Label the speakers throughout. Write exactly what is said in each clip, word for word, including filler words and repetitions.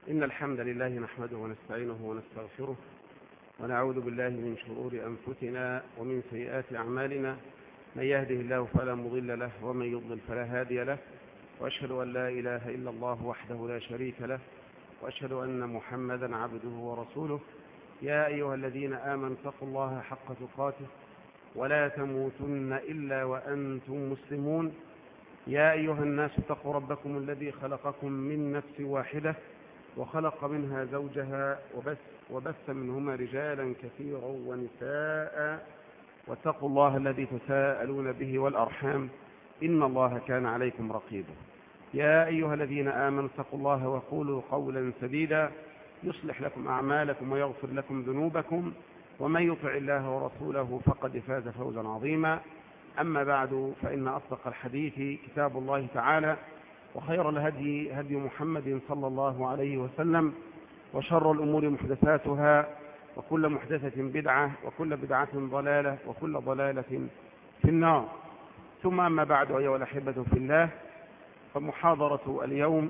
Speaker 1: إن الحمد لله نحمده ونستعينه ونستغفره ونعوذ بالله من شرور أنفسنا ومن سيئات أعمالنا. من يهده الله فلا مضل له ومن يضلل فلا هادي له، وأشهد أن لا إله إلا الله وحده لا شريك له، وأشهد أن محمدا عبده ورسوله. يا أيها الذين آمنوا اتقوا الله حق تقاته ولا تموتن إلا وأنتم مسلمون. يا أيها الناس اتقوا ربكم الذي خلقكم من نفس واحدة وخلق منها زوجها وبث, وبث منهما رجالا كثيرا ونساء، واتقوا الله الذي تساءلون به والأرحام إن الله كان عليكم رقيبا. يا أيها الذين آمنوا اتقوا الله وقولوا قولا سديدا يصلح لكم أعمالكم ويغفر لكم ذنوبكم، ومن يطع الله ورسوله فقد فاز فوزا عظيما. أما بعد، فإن أصدق الحديث كتاب الله تعالى، وخير الهدي هدي محمد صلى الله عليه وسلم، وشر الأمور محدثاتها، وكل محدثة بدعة، وكل بدعة ضلالة، وكل ضلالة في النار. ثم أما بعد، أيها الأحبة في الله، فمحاضرة اليوم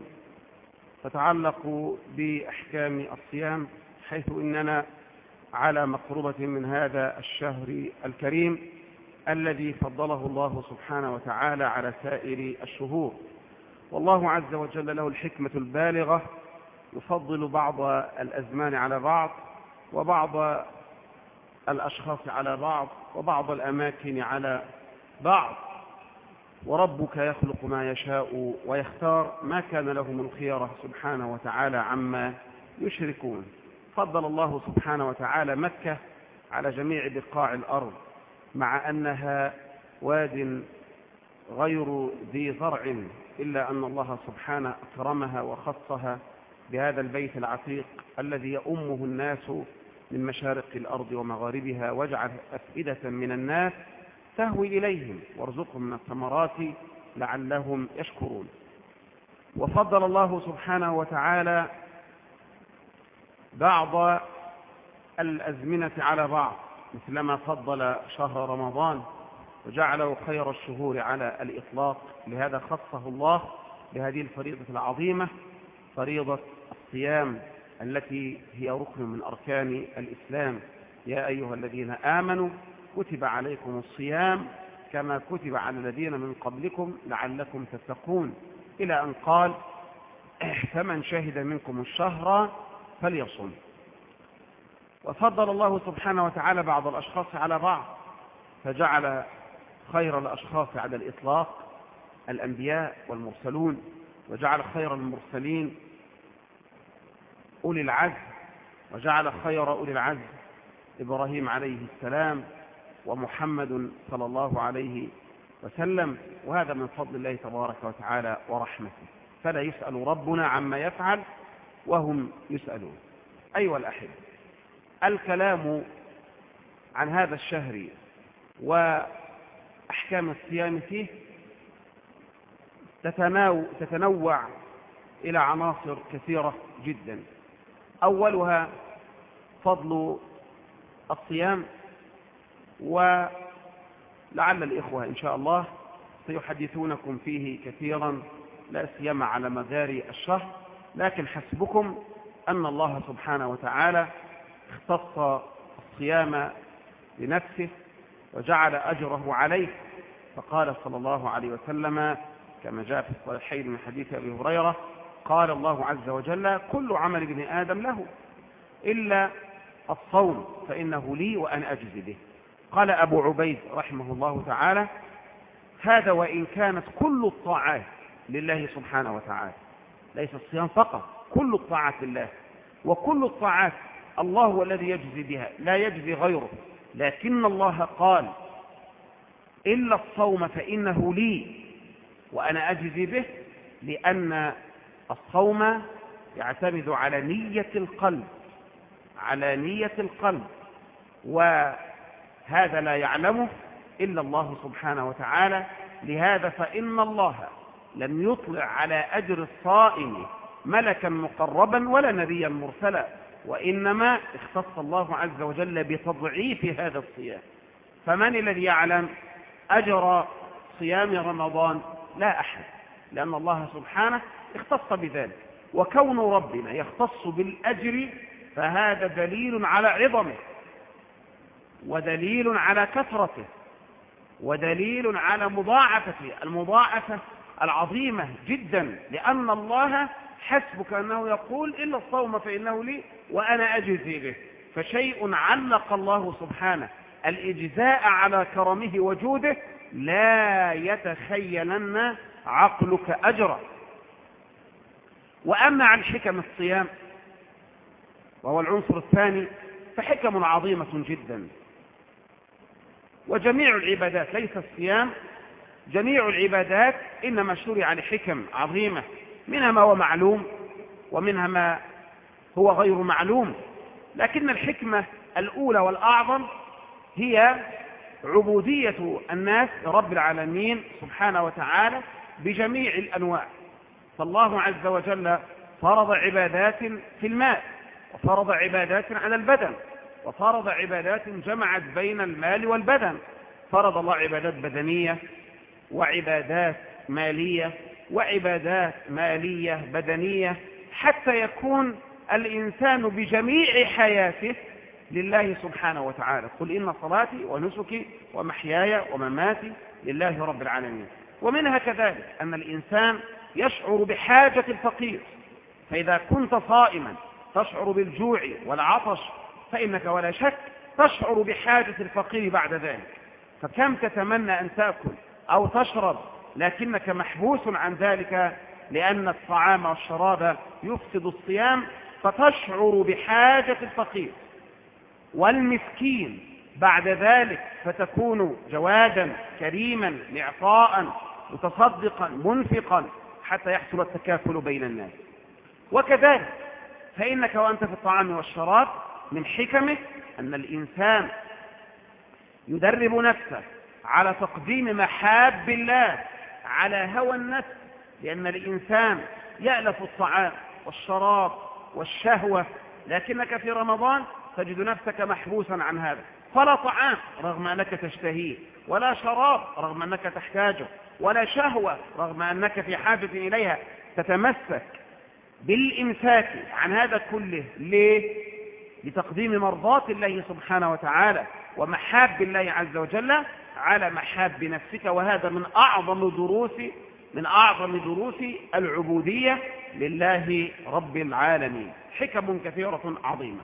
Speaker 1: تتعلق بأحكام الصيام، حيث إننا على مقربة من هذا الشهر الكريم الذي فضله الله سبحانه وتعالى على سائر الشهور. والله عز وجل له الحكمة البالغة، يفضل بعض الأزمان على بعض، وبعض الأشخاص على بعض، وبعض الأماكن على بعض. وربك يخلق ما يشاء ويختار، ما كان لهم الخيرة سبحانه وتعالى عما يشركون. فضل الله سبحانه وتعالى مكة على جميع بقاع الأرض، مع أنها واد غير ذي زرع، إلا أن الله سبحانه أكرمها وخصها بهذا البيت العتيق الذي يؤمه الناس من مشارق الأرض ومغاربها، واجعل أفئدة من الناس تهوي إليهم وارزقهم من الثمرات لعلهم يشكرون. وفضل الله سبحانه وتعالى بعض الأزمنة على بعض، مثلما فضل شهر رمضان وجعله خير الشهور على الإطلاق. لهذا خصه الله بهذه الفريضة العظيمة، فريضة الصيام التي هي ركن من أركان الإسلام. يا أيها الذين آمنوا كتب عليكم الصيام كما كتب على الذين من قبلكم لعلكم تتقون، إلى أن قال: فمن شهد منكم الشهر فليصم. وفضل الله سبحانه وتعالى بعض الأشخاص على بعض، فجعل خير الأشخاص على الإطلاق الأنبياء والمرسلون، وجعل خير المرسلين أولي العزم، وجعل خير أولي العزم إبراهيم عليه السلام ومحمد صلى الله عليه وسلم. وهذا من فضل الله تبارك وتعالى ورحمته، فلا يسأل ربنا عما يفعل وهم يسألون. أيها الأحبة، الكلام عن هذا الشهر وأحكام الصيام فيه تتنوع إلى عناصر كثيرة جدا. أولها فضل الصيام، ولعل الإخوة إن شاء الله سيحدثونكم فيه كثيرا، لا سيما على مدار الشهر، لكن حسبكم أن الله سبحانه وتعالى اختص الصيام لنفسه وجعل أجره عليه، فقال صلى الله عليه وسلم كما جاء في الصحيحين من حديث أبي هريرة: قال الله عز وجل: كل عمل ابن آدم له إلا الصوم فإنه لي وأنا أجزي به. قال أبو عبيد رحمه الله تعالى: هذا وإن كانت كل الطاعات لله سبحانه وتعالى، ليس الصيام فقط، كل الطاعات لله، وكل الطاعات الله هو الذي يجزي بها، لا يجزي غيره، لكن الله قال: إلا الصوم فإنه لي وأنا أجزي به، لأن الصوم يعتمد على نية القلب، على نية القلب، وهذا لا يعلمه إلا الله سبحانه وتعالى. لهذا فإن الله لم يطلع على أجر الصائم ملكا مقربا ولا نبيا مرسلا، وإنما اختص الله عز وجل بتضعيف هذا الصيام. فمن الذي يعلم أجر صيام رمضان؟ لا أحد، لأن الله سبحانه اختص بذلك. وكون ربنا يختص بالأجر فهذا دليل على عظمه، ودليل على كثرته، ودليل على مضاعفته، المضاعفة العظيمة جدا، لأن الله حسبك أنه يقول إلا الصوم فإنه لي وأنا أجزي به. فشيء علق الله سبحانه الإجزاء على كرمه وجوده لا يتخيلن عقلك أجرا. وأما عن حكم الصيام وهو العنصر الثاني فحكم عظيمة جدا. وجميع العبادات ليس الصيام، جميع العبادات إنما شرع لحكم عظيمة، منها ما هو معلوم ومنها ما هو غير معلوم، لكن الحكمة الأولى والأعظم هي عبودية الناس لرب العالمين سبحانه وتعالى بجميع الأنواع. فالله عز وجل فرض عبادات في المال، وفرض عبادات على البدن، وفرض عبادات جمعت بين المال والبدن. فرض الله عبادات بدنية وعبادات مالية وعبادات مالية بدنية، حتى يكون الإنسان بجميع حياته لله سبحانه وتعالى. قل إن صلاتي ونسكي ومحياي ومماتي لله رب العالمين. ومنها كذلك أن الإنسان يشعر بحاجة الفقير، فإذا كنت صائما تشعر بالجوع والعطش فإنك ولا شك تشعر بحاجة الفقير بعد ذلك. فكم تتمنى أن تأكل أو تشرب لكنك محبوس عن ذلك لأن الطعام والشراب يفسد الصيام، فتشعر بحاجة الفقير والمسكين بعد ذلك، فتكون جوادا كريما معطاء متصدقا منفقا حتى يحصل التكافل بين الناس. وكذلك فإنك وأنت في الطعام والشراب من حكمه أن الإنسان يدرب نفسه على تقديم محاب الله على هوى النفس، لأن الإنسان يألف الطعام والشراب والشهوة، لكنك في رمضان تجد نفسك محبوسا عن هذا، فلا طعام رغم أنك تشتهيه، ولا شراب رغم أنك تحتاجه، ولا شهوة رغم أنك في حاجة إليها. تتمسك بالإمساك عن هذا كله. ليه؟ لتقديم مرضات الله سبحانه وتعالى ومحاب الله عز وجل على محاب نفسك. وهذا من أعظم دروس من أعظم دروس العبودية لله رب العالمين. حكم كثيرة عظيمة.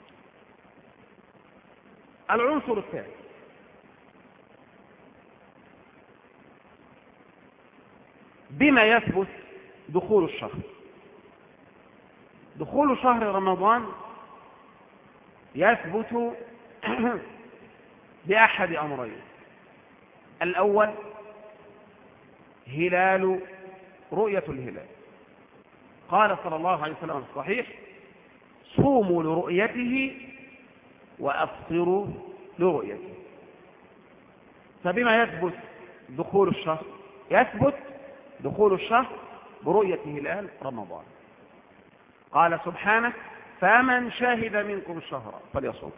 Speaker 1: العنصر الثالث بما يثبت دخول الشهر. دخول شهر رمضان يثبت بأحد أمرين. الأول هلال رؤية الهلال. قال صلى الله عليه وسلم في الصحيح: صوموا لرؤيته وأفطروا لرؤيته. فبما يثبت دخول الشهر؟ يثبت دخول الشهر برؤية هلال رمضان. قال سبحانه: فمن شهد منكم الشهر فليصوم.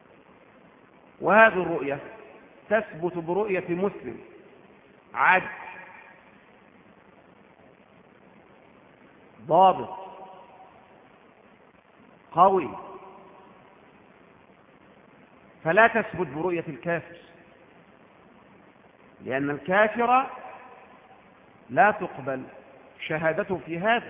Speaker 1: وهذه الرؤية تثبت برؤية مسلم عادل ضابط قوي، فلا تثبت برؤية الكافر، لأن الكافر لا تقبل شهادته في هذا.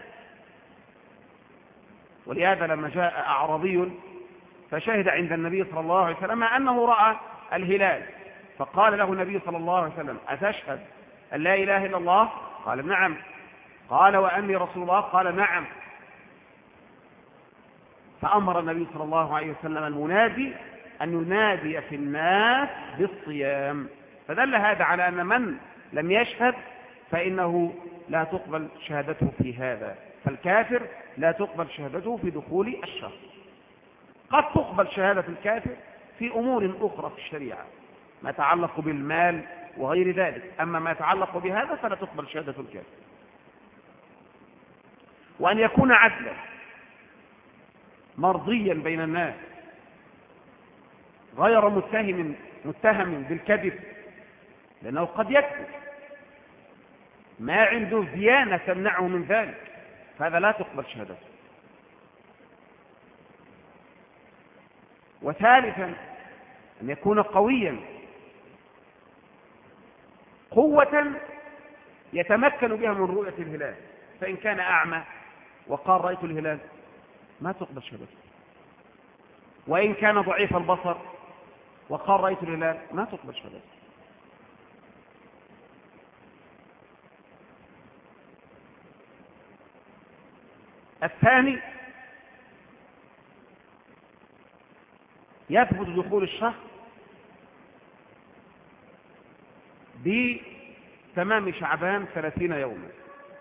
Speaker 1: ولهذا لما جاء أعرابي فشهد عند النبي صلى الله عليه وسلم أنه رأى الهلال، فقال له النبي صلى الله عليه وسلم: أتشهد أن لا إله إلا الله؟ قال: نعم. قال: وأني رسول الله؟ قال: نعم. فأمر النبي صلى الله عليه وسلم المنادي أن ينادي في الناس بالصيام. فدل هذا على أن من لم يشهد فإنه لا تقبل شهادته في هذا. فالكافر لا تقبل شهادته في دخول الشهر. قد تقبل شهادة الكافر في أمور أخرى في الشريعة، ما يتعلق بالمال وغير ذلك، أما ما يتعلق بهذا فلا تقبل شهادة الكافر. وأن يكون عدلا مرضيا بين الناس، غير متهم متهم بالكذب، لأنه قد يكذب، ما عنده ديانة تمنعه من ذلك، فهذا لا تقبل شهادته. وثالثا أن يكون قويا قوة يتمكن بها من رؤية الهلال، فإن كان أعمى وقال رأيت الهلال ما تقبل شهادته، وإن كان ضعيف البصر وقال رأيت الهلال ما تقبل شهادته. الثاني يثبت دخول الشهر بتمام شعبان ثلاثين يوما.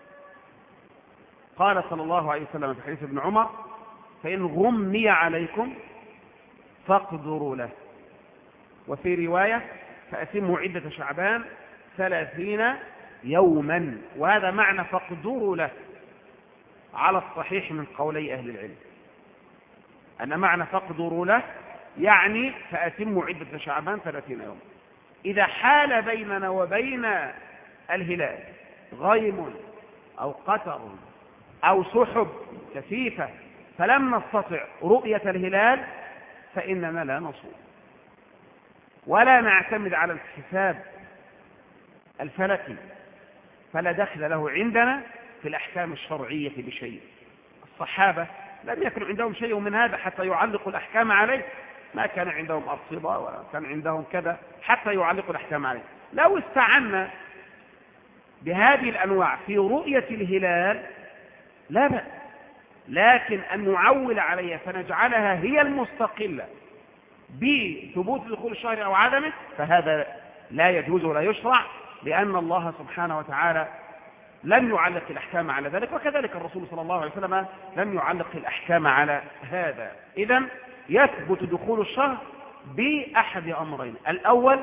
Speaker 1: قال صلى الله عليه وسلم في حديث ابن عمر: فإن غمي عليكم فاقدروا له. وفي رواية: فأتموا عدة شعبان ثلاثين يوما. وهذا معنى فاقدروا له على الصحيح من قولي أهل العلم، أن معنى فاقدروا له يعني فأتموا عدة شعبان ثلاثين يوما. إذا حال بيننا وبين الهلال غيم أو قتر أو سحب كثيفة فلم نستطع رؤية الهلال فإننا لا نصوم ولا نعتمد على الحساب الفلكي، فلا دخل له عندنا في الأحكام الشرعية بشيء. الصحابة لم يكن عندهم شيء من هذا حتى يعلقوا الأحكام عليه، ما كان عندهم أرصدة وكان عندهم كذا حتى يعلقوا الأحكام عليه. لو استعنا بهذه الأنواع في رؤية الهلال لا بأس، لكن أن نعول عليها فنجعلها هي المستقلة بثبوت دخول الشهر أو عدمه فهذا لا يجوز ولا يشرع، لأن الله سبحانه وتعالى لم يعلق الأحكام على ذلك، وكذلك الرسول صلى الله عليه وسلم لم يعلق الأحكام على هذا. إذن يثبت دخول الشهر بأحد أمرين: الأول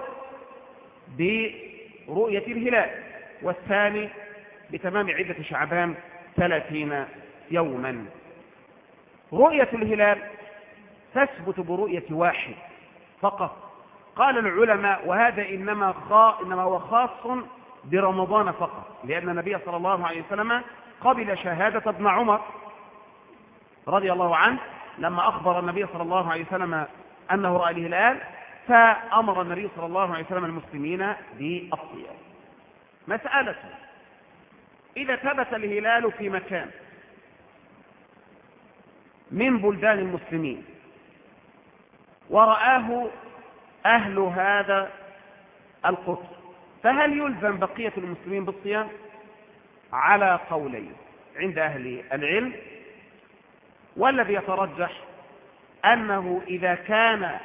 Speaker 1: برؤية الهلال، والثاني بتمام عدة شعبان ثلاثين يوما. رؤية الهلال تثبت برؤية واحد فقط. قال العلماء وهذا إنما, خا... إنما هو خاص برمضان فقط، لأن النبي صلى الله عليه وسلم قبل شهادة ابن عمر رضي الله عنه لما أخبر النبي صلى الله عليه وسلم أنه رأى الهلال، فأمر النبي صلى الله عليه وسلم المسلمين بالصيام. مسألة: إذا ثبت الهلال في مكان من بلدان المسلمين ورآه أهل هذا القطر، فهل يلزم بقية المسلمين بالصيام؟ على قولين عند أهل العلم، والذي يترجح أنه إذا كان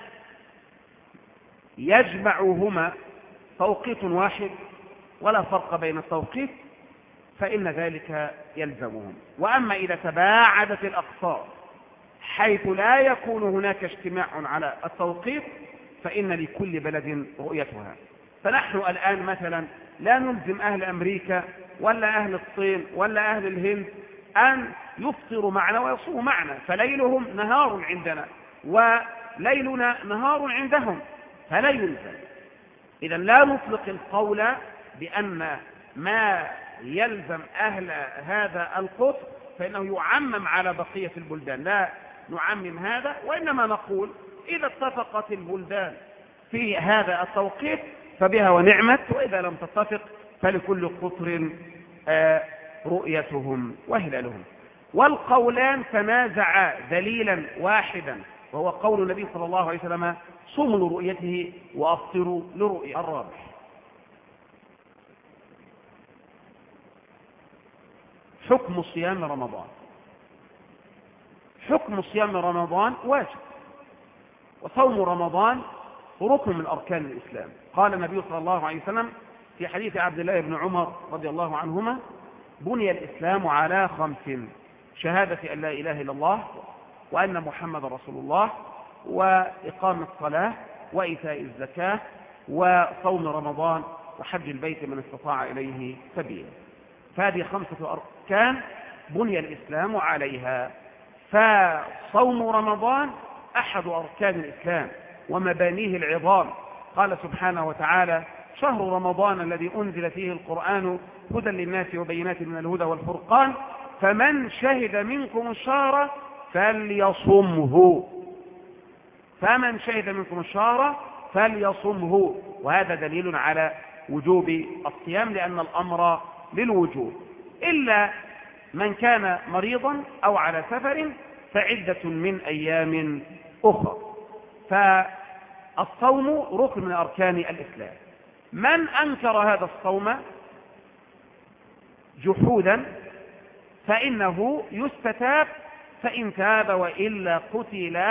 Speaker 1: يجمعهما توقيت واحد ولا فرق بين التوقيت فإن ذلك يلزمهم. وأما إذا تباعدت الأقطار حيث لا يكون هناك اجتماع على التوقيت فإن لكل بلد رؤيتها. فنحن الآن مثلا لا نلزم أهل أمريكا ولا أهل الصين ولا أهل الهند أن يفطروا معنا ويصوموا معنا، فليلهم نهار عندنا وليلنا نهار عندهم، فلا يلزم. إذا لا نطلق القول بأن ما يلزم أهل هذا القطر فإنه يعمم على بقية البلدان، لا نعمم هذا، وإنما نقول إذا اتفقت البلدان في هذا التوقيت فبها ونعمت، وإذا لم تتفق فلكل قطر رؤيتهم وهلالهم. والقولان تنازعا دليلا واحدا، وهو قول النبي صلى الله عليه وسلم: صوموا لرؤيته وأفطروا لرؤية. الرابع: حكم صيام رمضان. حكم صيام رمضان واجب، وصوم رمضان ركن من أركان الإسلام. قال النبي صلى الله عليه وسلم في حديث عبد الله بن عمر رضي الله عنهما: بني الإسلام على خمس: شهادة أن لا إله إلا الله وأن محمد رسول الله، وإقام الصلاة، وإيتاء الزكاة، وصوم رمضان، وحج البيت من استطاع إليه سبيلا. فهذه خمسة أركان بني الإسلام عليها، فصوم رمضان أحد أركان الإسلام ومبانيه العظام. قال سبحانه وتعالى: شهر رمضان الذي أنزل فيه القرآن هدى للناس وبينات من الهدى والفرقان فمن شهد منكم الشهر فليصمه فمن شهد منكم الشهر فليصمه وهذا دليل على وجوب الصيام لأن الأمر للوجوب إلا من كان مريضا أو على سفر فعدة من أيام أخرى. فالصوم ركن من أركان الإسلام. من أنكر هذا الصوم جحودا فإنه يستتاب فإن تاب وإلا قتل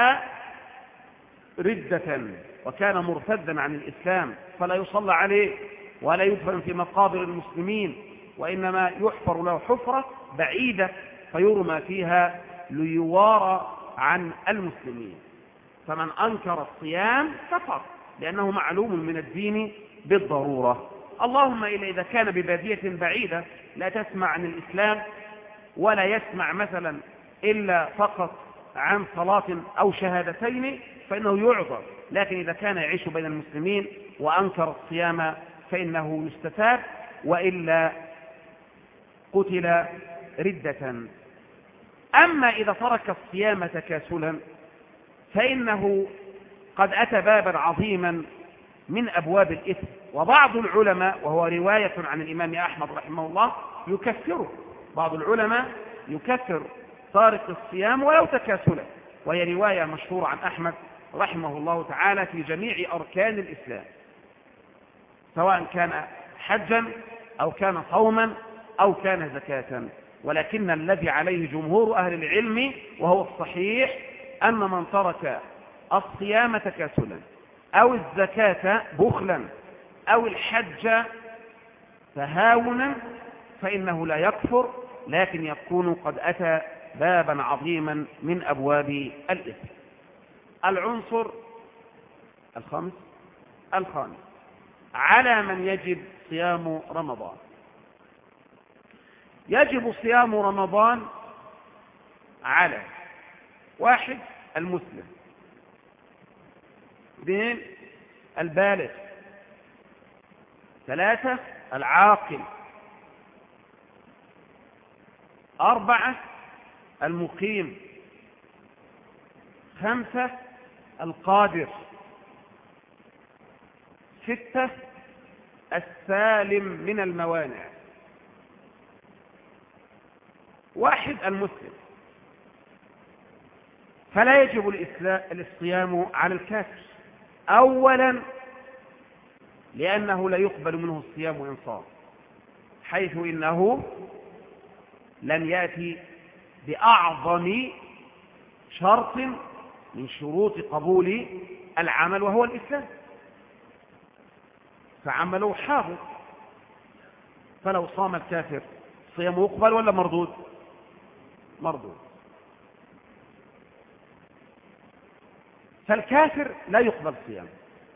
Speaker 1: ردة وكان مرتدا عن الإسلام فلا يصلى عليه ولا يدفن في مقابر المسلمين وإنما يحفر له حفرة بعيدة فيرمى فيها ليوارى عن المسلمين. فمن أنكر الصيام كفر لأنه معلوم من الدين بالضرورة. اللهم إلا إذا كان ببادية بعيدة لا تسمع عن الإسلام ولا يسمع مثلا إلا فقط عن صلاة أو شهادتين فإنه يعذر، لكن إذا كان يعيش بين المسلمين وأنكر الصيام فإنه يستتاب وإلا قتل ردة. أما إذا ترك الصيام تكاسلا فإنه قد أتى بابا عظيما من أبواب الإثم. وبعض العلماء وهو رواية عن الإمام أحمد رحمه الله يكفره، بعض العلماء يكفر تارك الصيام ولو تكاسلا، وهي رواية مشهورة عن أحمد رحمه الله تعالى في جميع أركان الإسلام سواء كان حجا أو كان صوما أو كان زكاة. ولكن الذي عليه جمهور أهل العلم وهو الصحيح أن من ترك الصيام تكاسلا أو الزكاة بخلا أو الحج تهاونا فإنه لا يكفر، لكن يكون قد أتى بابا عظيما من أبواب الإثم. العنصر الخامس الخامس على من يجب صيام رمضان. يجب صيام رمضان على واحد المسلم، اثنين البالغ، ثلاثة العاقل، أربعة المقيم، خمسة القادر، ستة السالم من الموانع. واحد المسلم فلا يجب الصيام على الكافر أولا لأنه لا يقبل منه الصيام وإن صام، حيث إنه لن يأتي بأعظم شرط من شروط قبول العمل وهو الإسلام، فعمله حاضر. فلو صام الكافر صيامه يقبل ولا مردود؟ مردود. فالكافر لا يقبل صيامه،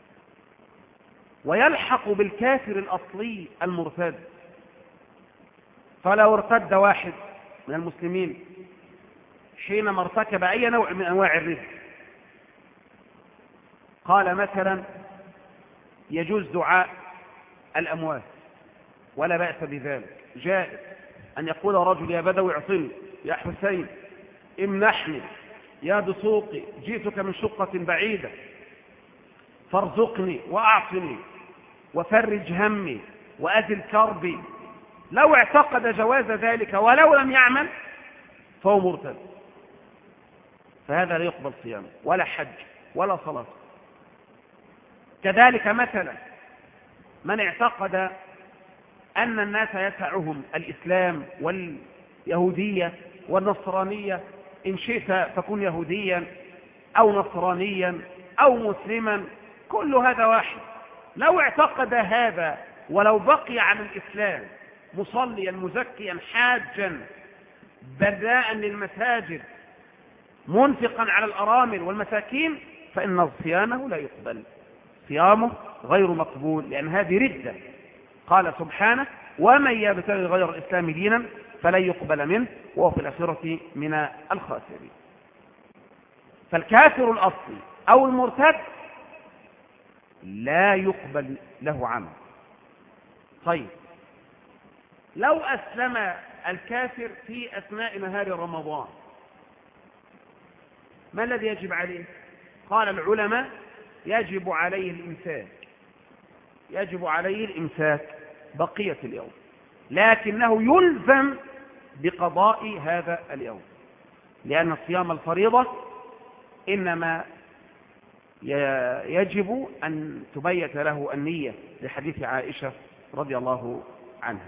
Speaker 1: ويلحق بالكافر الأصلي المرتد. فلو ارتد واحد من المسلمين حينما ارتكب أي نوع من أنواع الرزق، قال مثلا يجوز دعاء الأموات ولا بأس بذلك، جائز أن يقول رجل يا بدوي اعطني، يا حسين امنحني، يا دسوقي جئتك من شقة بعيدة فارزقني وأعطني وفرج همي وأزل كربي. لو اعتقد جواز ذلك ولو لم يعمل فهو مرتد، فهذا لا يقبل صيامه ولا حج ولا صلاة. كذلك مثلا من اعتقد أن الناس يسعهم الإسلام واليهودية والنصرانية، إن شئت فكن يهوديا أو نصرانيا أو مسلما، كل هذا واحد. لو اعتقد هذا ولو بقي عن الإسلام مصليا مزكيا حاجا بداء للمساجد منفقا على الأرامل والمساكين فإن صيامه لا يقبل، صيامه غير مقبول، لأن هذه ردة. قال سبحانه ومن يبتغي غير الإسلام دينا فلن يقبل منه وهو في الآخرة من الخاسرين. فالكافر الأصلي أو المرتد لا يقبل له عمل. طيب لو أسلم الكافر في أثناء نهار رمضان ما الذي يجب عليه؟ قال العلماء يجب عليه الإمساك، يجب عليه الإمساك بقية اليوم، لكنه يلزم بقضاء هذا اليوم، لأن صيام الفريضة إنما يجب أن تبيت له النية لحديث عائشة رضي الله عنها.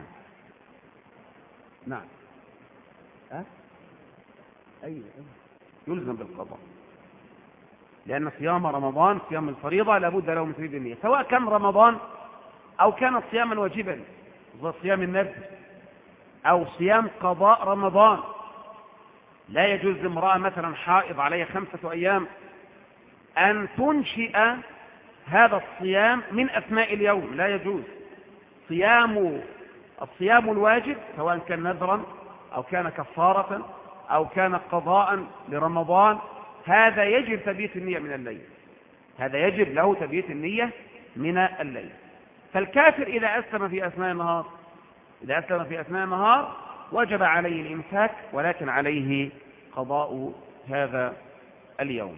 Speaker 1: نعم أه؟ أيوة. يلزم بالقضاء، لأن صيام رمضان صيام الفريضة لابد له من تريد النية، سواء كان رمضان أو كان صياما واجبا زي صيام النذر أو صيام قضاء رمضان. لا يجوز لامرأة مثلا حائض عليها خمسة أيام أن تنشئ هذا الصيام من أثناء اليوم، لا يجوز. صيام الصيام الواجب سواء كان نذرا أو كان كفارة أو كان قضاء لرمضان هذا يجب تبييت النية من الليل، هذا يجب له تبييت النية من الليل. فالكافر إذا أسلم في أثناء النهار إذا أسلم في أثناء النهار وجب عليه الإمساك، ولكن عليه قضاء هذا اليوم.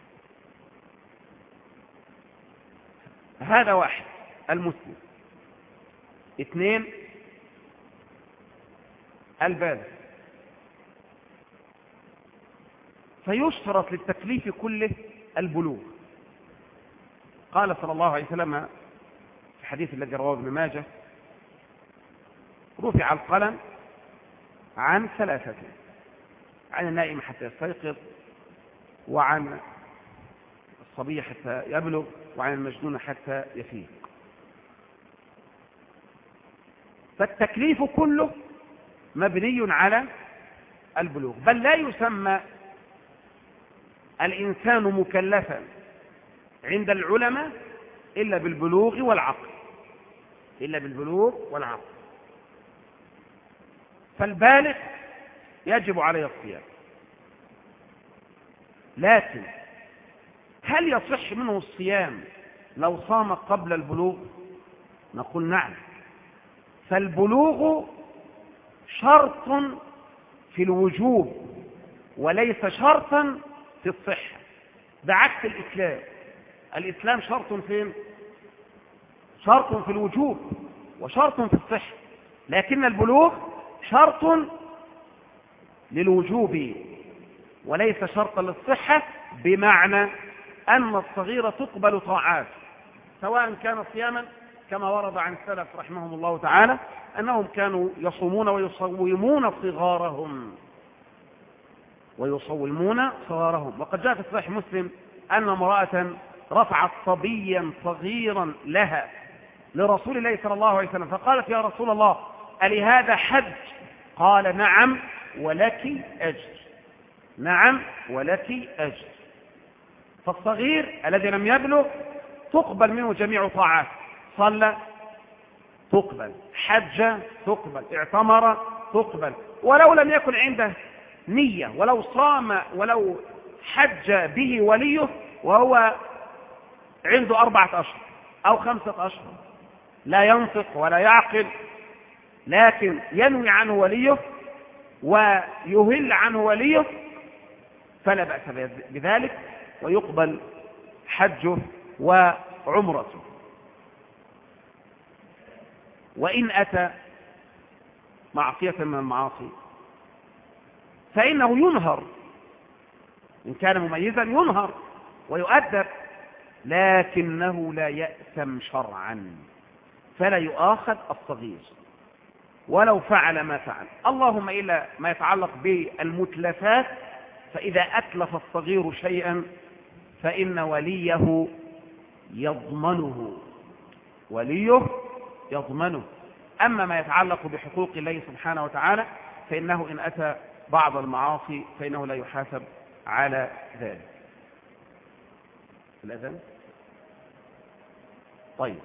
Speaker 1: هذا واحد المسلم. اثنين البالغ، فيشترط للتكليف كله البلوغ. قال صلى الله عليه وسلم في الحديث الذي رواه ابن ماجه: رفع القلم عن ثلاثة، عن النائم حتى يستيقظ، وعن الصبي حتى يبلغ، وعن المجنون حتى يفيق. فالتكليف كله مبني على البلوغ، بل لا يسمى الإنسان مكلفا عند العلماء إلا بالبلوغ والعقل، إلا بالبلوغ والعقل. فالبالغ يجب عليه الصيام، لكن هل يصح منه الصيام لو صام قبل البلوغ؟ نقول نعم. فالبلوغ شرط في الوجوب وليس شرطا في الصحة، بعكس الإسلام. الإسلام شرط فين؟ شرط في الوجوب وشرط في الصحة، لكن البلوغ شرط للوجوب وليس شرطا للصحة، بمعنى أن الصغير تقبل طاعات سواء كان صياما، كما ورد عن السلف رحمهم الله تعالى أنهم كانوا يصومون ويصومون صغارهم ويصومون صغارهم. وقد جاء في صحيح مسلم أن امرأة رفعت صبيا صغيرا لها لرسول الله صلى الله عليه وسلم، فقالت: يا رسول الله، ألهذا حج؟ قال: نعم ولك أجر، نعم ولك أجر. فالصغير الذي لم يبلغ تقبل منه جميع طاعات، صلى تقبل، حج تقبل، اعتمر تقبل، ولو لم يكن عنده نية، ولو صام ولو حج به وليه وهو عنده أربعة أشهر أو خمسة أشهر، لا ينطق ولا يعقل، لكن ينوي عنه وليه ويهل عنه وليه، فلا بأس بذلك، ويقبل حجه وعمرته. وإن أتى معصية من المعاصي فإنه ينهر، إن كان مميزا ينهر ويؤدب، لكنه لا يأثم شرعا، فلا يؤاخذ الصغير ولو فعل ما فعل، اللهم إلا ما يتعلق بالمتلفات، فإذا أتلف الصغير شيئا فإن وليه يضمنه، وليه يضمنه. أما ما يتعلق بحقوق الله سبحانه وتعالى فإنه إن أتى بعض المعاصي فإنه لا يحاسب على ذلك. الأذان طيب.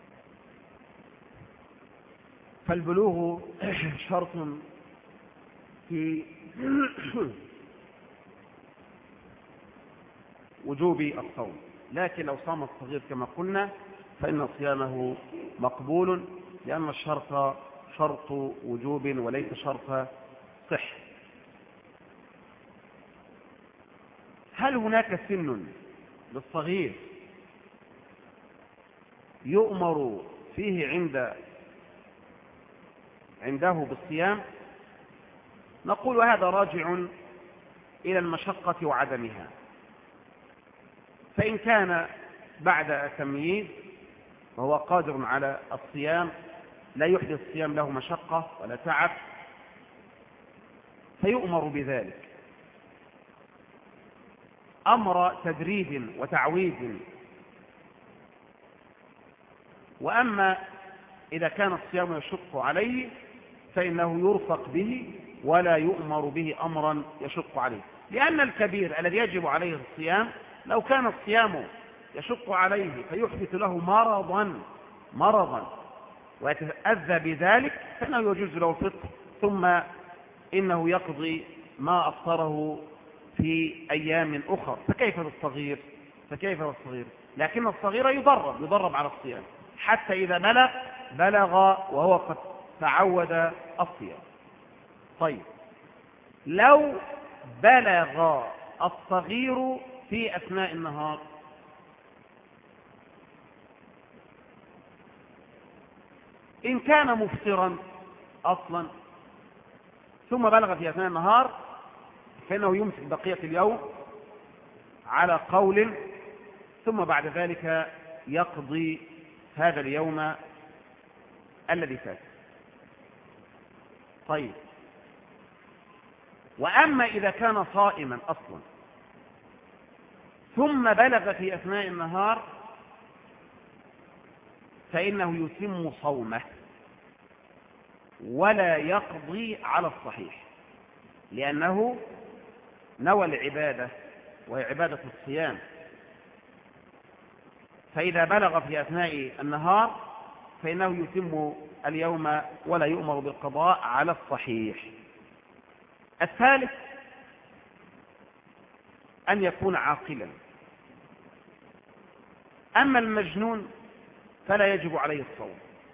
Speaker 1: فالبلوغ شرط في وجوب الصوم، لكن لو صام الصغير كما قلنا فإن صيامه مقبول، لأن الشرط شرط وجوب وليس شرط صح. هل هناك سن للصغير يؤمر فيه عند عنده بالصيام؟ نقول هذا راجع إلى المشقة وعدمها، فإن كان بعد التمييز وهو قادر على الصيام لا يحدث الصيام له مشقة ولا تعب فيؤمر بذلك أمر تدريب وتعويد. وأما إذا كان الصيام يشق عليه فإنه يرفق به ولا يؤمر به أمرا يشق عليه، لأن الكبير الذي يجب عليه الصيام لو كان الصيام يشق عليه فيحدث له مرضا مرضا ويتأذى بذلك فإنه يجوز له الفطر، ثم إنه يقضي ما أفطره في أيام أخرى. فكيف بالصغير؟ فكيف بالصغير؟ لكن الصغير يضرب يضرب على الصيام حتى إذا بلغ بلغ وهو قد تعود الصيام. طيب لو بلغ الصغير في أثناء النهار إن كان مفطرا أصلا ثم بلغ في أثناء النهار فإنه يمسك بقية اليوم على قول، ثم بعد ذلك يقضي هذا اليوم الذي فات. طيب وأما إذا كان صائما أصلا ثم بلغ في أثناء النهار فإنه يتم صومه ولا يقضي على الصحيح، لأنه نوى العبادة وهي عبادة الصيام، فإذا بلغ في أثناء النهار فإنه يتم اليوم ولا يؤمر بالقضاء على الصحيح. الثالث أن يكون عاقلا. أما المجنون فلا يجب عليه الصوم،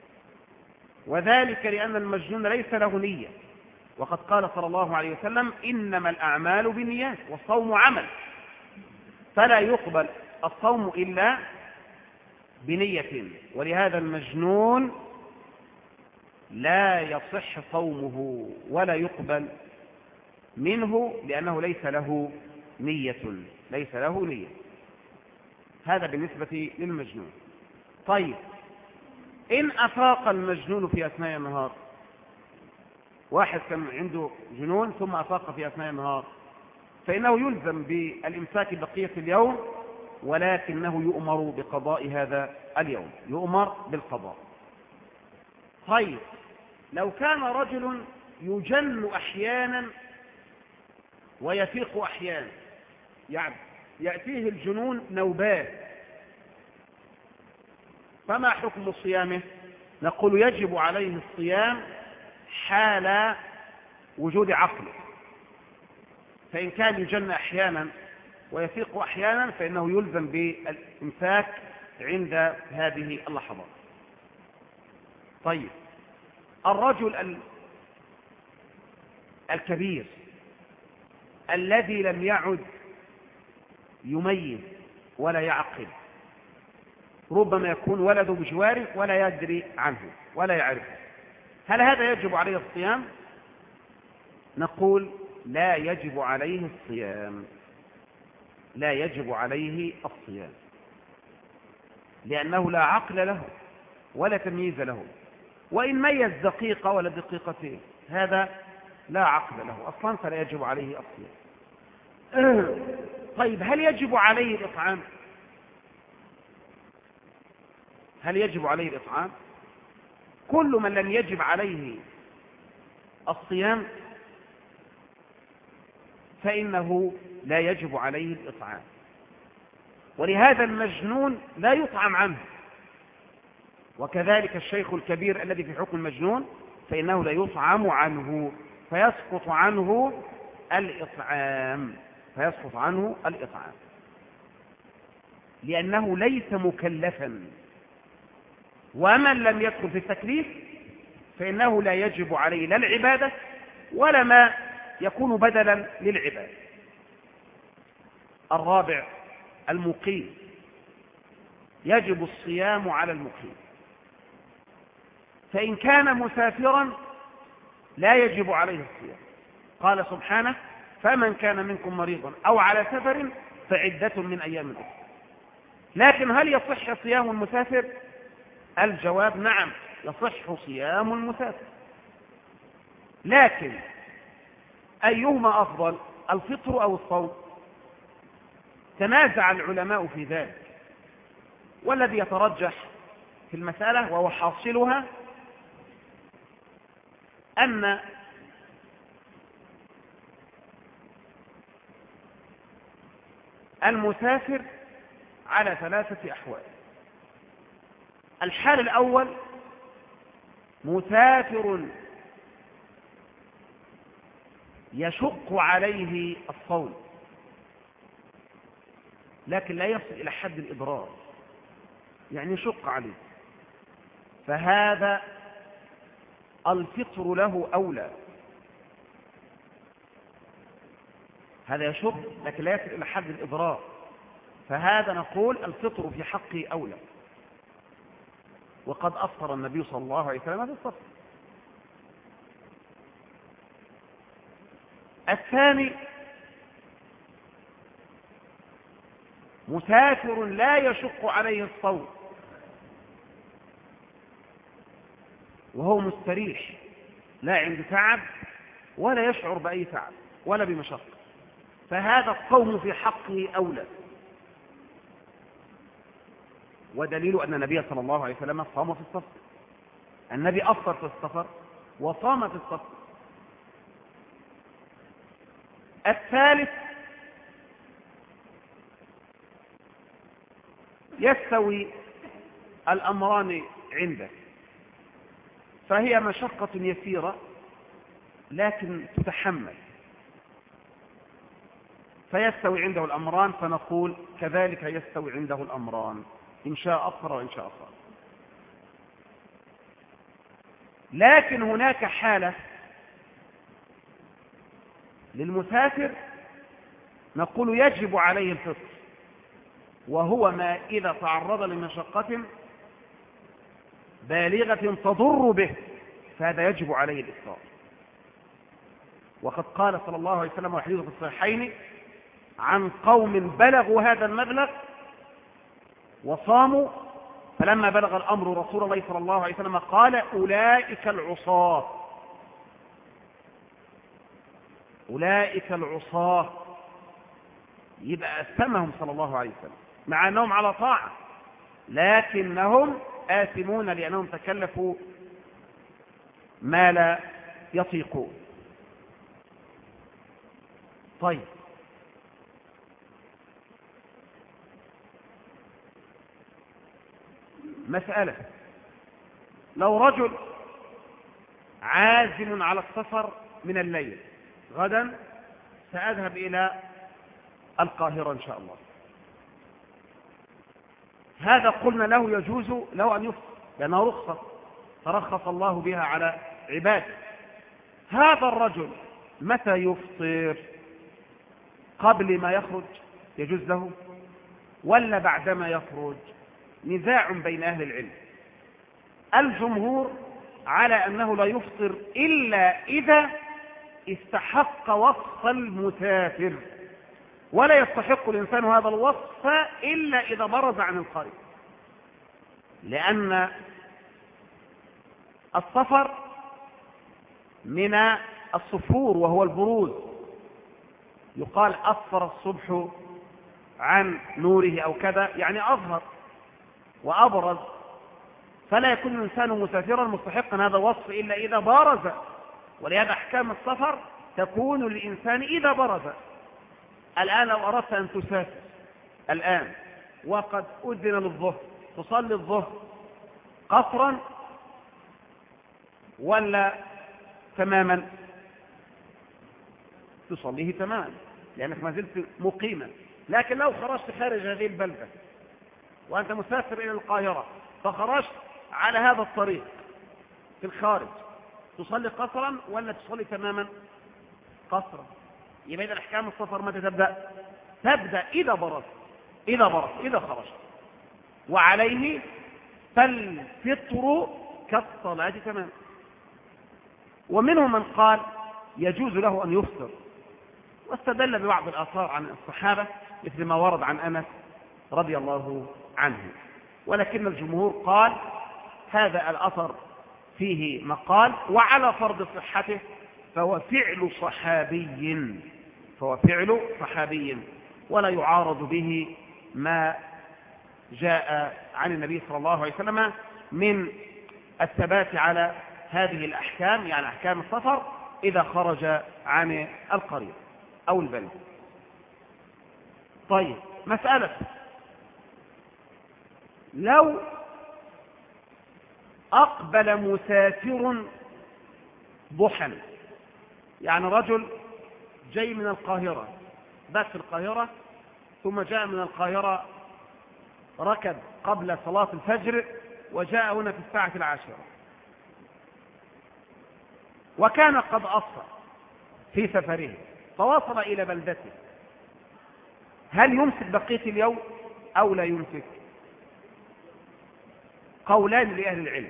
Speaker 1: وذلك لأن المجنون ليس له نية، وقد قال صلى الله عليه وسلم إنما الأعمال بالنيات والصوم عمل، فلا يقبل الصوم إلا بنية، ولهذا المجنون لا يصح صومه ولا يقبل منه لأنه ليس له نية ليس له نية. هذا بالنسبة للمجنون. طيب إن أفاق المجنون في أثناء النهار، واحد كان عنده جنون ثم أفاق في أثناء النهار فإنه يلزم بالإمساك بقية اليوم، ولكنه يؤمر بقضاء هذا اليوم يؤمر بالقضاء. طيب لو كان رجل يجن أحيانا ويفيق أحيانا، يعني يأتيه الجنون نوبات، فما حكم صيامه؟ نقول يجب عليه الصيام حال وجود عقله، فإن كان يجن أحيانا ويفيق أحيانا فإنه يلزم بالإمساك عند هذه اللحظات. طيب الرجل الكبير الذي لم يعد يميز ولا يعقل، ربما يكون ولده بجواره ولا يدري عنه ولا يعرفه، هل هذا يجب عليه الصيام؟ نقول لا يجب عليه الصيام لا يجب عليه الصيام لأنه لا عقل له ولا تمييز له، وإن ميز دقيقة ولا دقيقتين هذا لا عقل له أصلا فلا يجب عليه الصيام. طيب هل يجب عليه الإطعام؟ هل يجب عليه الإطعام؟ كل من لم يجب عليه الصيام فإنه لا يجب عليه الإطعام، ولهذا المجنون لا يطعم عنه، وكذلك الشيخ الكبير الذي في حكم المجنون فإنه لا يطعم عنه، فيسقط عنه الإطعام فيسقط عنه الإطعام لأنه ليس مكلفا. ومن لم يدخل في التكليف فإنه لا يجب عليه لا العبادة ولا ما يكون بدلا للعبادة. الرابع المقيم، يجب الصيام على المقيم، فإن كان مسافرا لا يجب عليه الصيام. قال سبحانه: فمن كان منكم مريضا أو على سفر فعدة من أيام أخرى. لكن هل يصح صيام المسافر؟ الجواب نعم، يصح صيام المسافر. لكن أيهما أفضل، الفطر أو الصوم؟ تنازع العلماء في ذلك، والذي يترجح في المسألة وهو حاصلها أن المسافر على ثلاثة أحوال. الحال الأول: مسافر يشق عليه الصوم لكن لا يصل إلى حد الإضرار، يعني يشق عليه، فهذا الفطر له أولى. هذا يشق لكن لا يصل إلى حد الإضرار، فهذا نقول الفطر في حقه أولى، وقد أفطر النبي صلى الله عليه وسلم في الصف. الثاني: مسافر لا يشق عليه الصوم وهو مستريح، لا عند تعب ولا يشعر بأي تعب ولا بمشقة، فهذا الصوم في حقه أولى. ودليل أن النبي صلى الله عليه وسلم صام في السفر، النبي أفطر في السفر وصام في السفر. الثالث: يستوي الأمران عنده، فهي مشقة يسيرة لكن تتحمل، فيستوي عنده الأمران، فنقول كذلك يستوي عنده الأمران، إن شاء أفطر وإن شاء صام. لكن هناك حالة للمسافر نقول يجب عليه الفطر، وهو ما إذا تعرض لمشقة بالغة تضر به، فهذا يجب عليه الإفطار. وقد قال صلى الله عليه وسلم وحديث في الصحيحين عن قوم بلغوا هذا المبلغ وصاموا، فلما بلغ الأمر رسول الله صلى الله عليه وسلم قال: أولئك العصاة، أولئك العصاة. يبقى أسمهم صلى الله عليه وسلم مع أنهم على طاعة، لكنهم آثمون لأنهم تكلفوا ما لا يطيقون. طيب، مسألة: لو رجل عازم على السفر من الليل، غدا سأذهب إلى القاهرة إن شاء الله، هذا قلنا له يجوز له أن يفطر لأنها رخصة ترخص الله بها على عباده. هذا الرجل متى يفطر؟ قبل ما يخرج يجوز له ولا بعدما يخرج؟ نزاع بين أهل العلم. الجمهور على أنه لا يفطر إلا إذا استحق وصف المسافر، ولا يستحق الإنسان هذا الوصف إلا إذا برز عن القرية، لأن السفر من الصفور وهو البروز، يقال أصفر الصبح عن نوره أو كذا، يعني أظهر وأبرز، فلا يكون الإنسان مسافرا مستحقا هذا الوصف إلا إذا بارز. ولهذا أحكام السفر تكون للإنسان إذا برز. الآن لو أردت أن تسافر الآن وقد أذن للظهر، تصلي الظهر قصرا ولا تماما؟
Speaker 2: تصليه تماما لأنك ما زلت مقيما. لكن لو خرجت خارج هذه البلدة وأنت مسافر إلى القاهرة فخرجت على هذا الطريق في الخارج، تصلي قصرا ولا تصلي تماما؟ قصرا. يبقى إذا أحكام السفر متى تبدأ؟ تبدأ إذا برزت إذا برزت إذا خرجت. وعليه فالفطر كالصلاة تماما. ومنهم من قال يجوز له أن يفطر، واستدل ببعض الآثار عن الصحابة مثل ما ورد عن أنس رضي الله عنه. ولكن الجمهور قال هذا الأثر فيه مقال، وعلى فرض صحته فهو فعل صحابي فهو فعل صحابي ولا يعارض به ما جاء عن النبي صلى الله عليه وسلم من الثبات على هذه الأحكام، يعني أحكام السفر إذا خرج عن القرية أو البلد. طيب، مسألة لو أقبل مسافر ضحى، يعني رجل جاي من القاهرة، بات في القاهرة ثم جاء من القاهرة، ركب قبل صلاة الفجر وجاء هنا في الساعة العاشرة، وكان قد أفطر في سفره فوصل إلى بلدته، هل يمسك بقية اليوم أو لا يمسك؟ قولان لأهل العلم.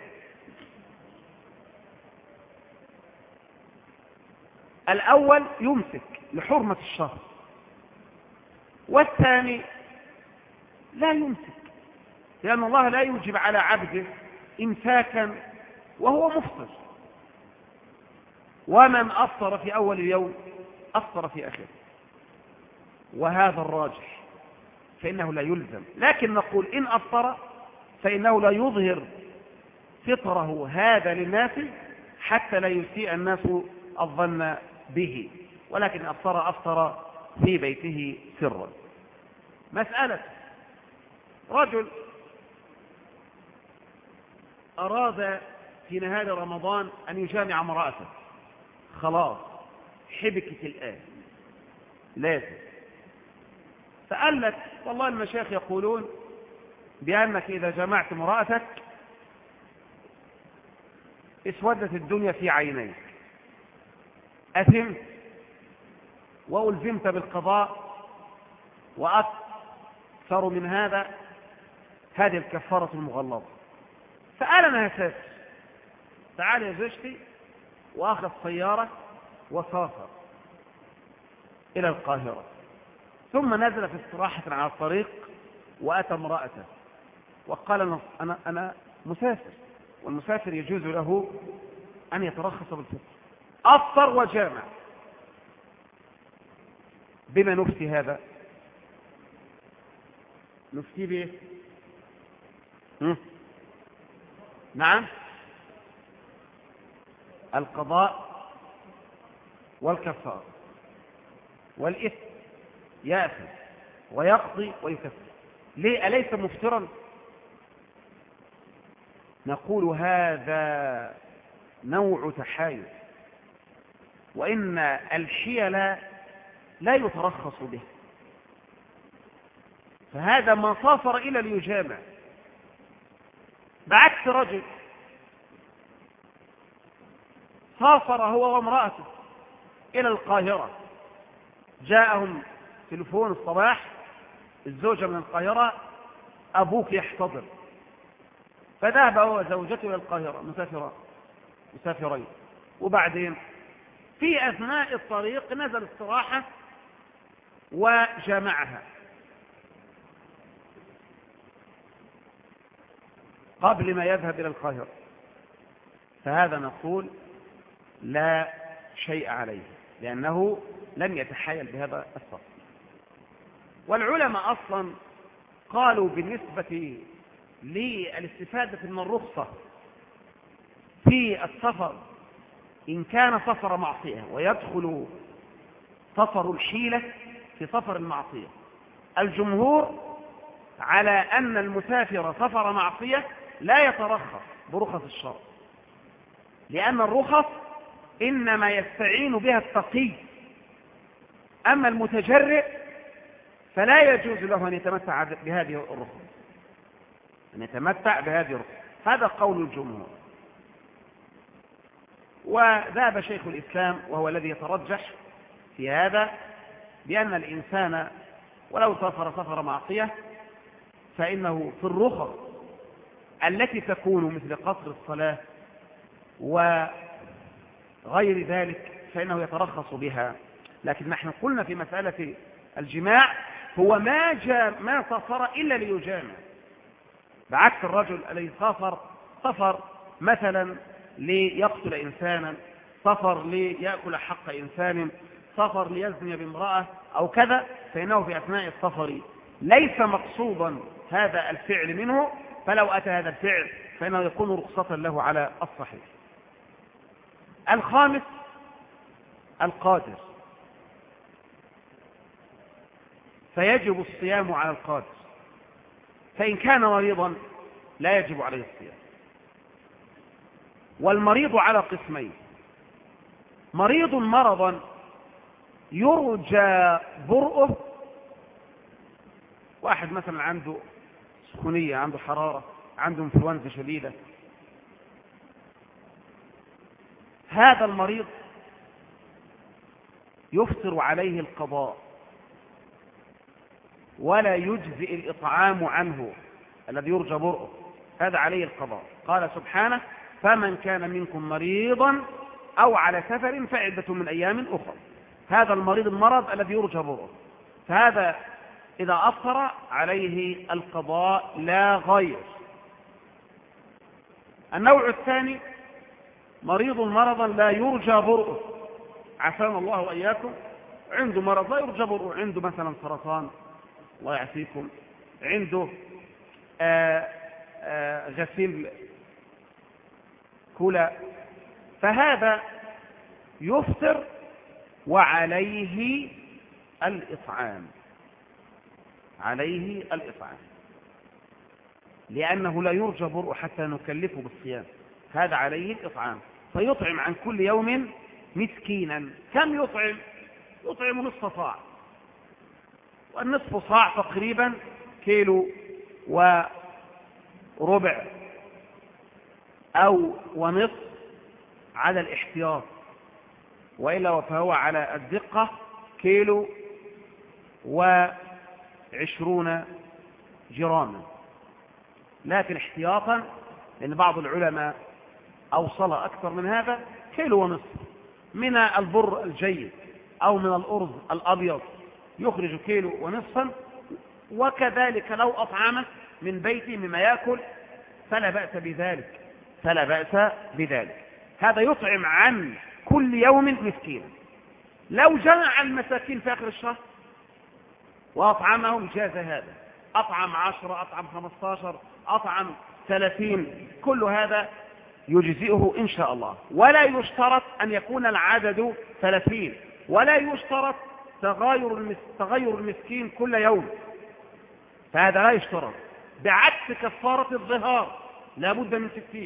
Speaker 2: الأول يمسك لحرمة الشهر، والثاني لا يمسك لأن الله لا يوجب على عبده إمساكا وهو مفطر، ومن أفطر في أول اليوم أفطر في آخره، وهذا الراجح فإنه لا يلزم. لكن نقول إن أفطر فإنه لا يظهر فطره هذا للناس حتى لا يسيء الناس الظن به، ولكن أفطر أفطر في بيته سرا. مسألة رجل أراد في نهاية رمضان أن يجامع امرأته، خلاص حبكت الآن لازم، فقال لك والله المشايخ يقولون بأنك إذا جمعت امرأتك اسودت الدنيا في عينيك، أثمت وألزمت بالقضاء، وأكثر من هذا هذه الكفارة المغلظة. فقال أنا هسافر، تعال يا زوجتي، وأخذ السيارة وسافر إلى القاهرة، ثم نزل في استراحة على الطريق وأتى امرأته وقال أنا, أنا, أنا مسافر، والمسافر يجوز له أن يترخص بالفطر، أفطر وجامع. بما نفتي هذا؟ نفتي به نعم القضاء والكفار والإثم، يأثم ويقضي ويكفر. ليه؟ أليس مفترا؟ نقول هذا نوع تحايل، وإن الحيل لا يترخص به، فهذا ما سافر إلى ليجامع، بعكس رجل سافر هو وامرأته إلى القاهرة، جاءهم تلفون الصباح، الزوجة من القاهرة أبوك يحتضر، فذهب هو وزوجته إلى القاهرة مسافران مسافرين، وبعدين في أثناء الطريق نزل استراحة وجامعها قبل ما يذهب إلى القاهرة، فهذا نقول لا شيء عليه لأنه لم يتحايل بهذا الصف. والعلماء أصلا قالوا بالنسبة للاستفادة من الرخصة في السفر إن كان سفر معصية، ويدخل سفر الحيلة في سفر المعصية، الجمهور على أن المسافر سفر معصية لا يترخص برخص الشرع، لأن الرخص إنما يستعين بها التقي أما المتجرئ فلا يجوز له أن يتمتع بهذه الرخصة، أن يتمتع بهذه الرخصة. هذا قول الجمهور. وذهب شيخ الإسلام وهو الذي يترجح في هذا بأن الإنسان ولو سافر سفر معصية فإنه في الرخص التي تكون مثل قصر الصلاة وغير ذلك فإنه يترخص بها. لكن نحن قلنا في مسألة الجماع هو ما جاء ما سافر إلا ليجامع، بعكس الرجل الذي سافر سفر مثلا ليقتل إنسانا، سفر ليأكل حق إنسان، سفر ليزني بامرأة أو كذا، فإنه في أثناء السفر ليس مقصودا هذا الفعل منه، فلو أتى هذا الفعل فإنه يكون رخصة له على الصحيح. الخامس القادر، فيجب الصيام على القادر، فإن كان مريضا لا يجب عليه الصيام. والمريض على قسمين: مريض مرضا يرجى برؤه، واحد مثلا عنده سخونية، عنده حرارة، عنده انفلونزا شديدة، هذا المريض يفطر عليه القضاء ولا يجزئ الإطعام عنه الذي يرجى برؤه، هذا عليه القضاء. قال سبحانه: فمن كان منكم مريضا أو على سفر فعدة من أيام أخرى. هذا المريض المرض الذي يرجى برؤه، فهذا إذا أفطر عليه القضاء لا غير. النوع الثاني مريض مرضا لا يرجى برؤه، عافانا الله وإياكم، عنده مرض لا يرجى برؤه، عنده مثلا سرطان الله يعافيكم، عنده آآ آآ غسيل كلى، فهذا يفطر وعليه الإطعام، عليه الإطعام، لأنه لا يرجى برؤ حتى نكلفه بالصيام، هذا عليه الإطعام، فيطعم عن كل يوم مسكينا. كم يطعم؟ يطعم نصف صاع، والنصف صاع تقريبا كيلو وربع أو ونصف على الاحتياط، وإلا فهو على الدقة كيلو وعشرون جراما، لكن احتياطا لأن بعض العلماء أوصل أكثر من هذا، كيلو ونصف من البر الجيد أو من الأرز الأبيض يخرج كيلو ونصفا. وكذلك لو أطعمه من بيته مما يأكل فلا بأس بذلك، فلا بأس بذلك. هذا يطعم عن كل يوم مسكين. لو جمع المساكين في آخر الشهر وأطعمهم جاز هذا، أطعم عشرة، أطعم خمسة عشر، أطعم ثلاثين، كل هذا يجزئه إن شاء الله. ولا يشترط أن يكون العدد ثلاثين، ولا يشترط تغير تغير المسكين كل يوم، فهذا لا يشترط، بعكس كفارة الظهار لا بد من ستين،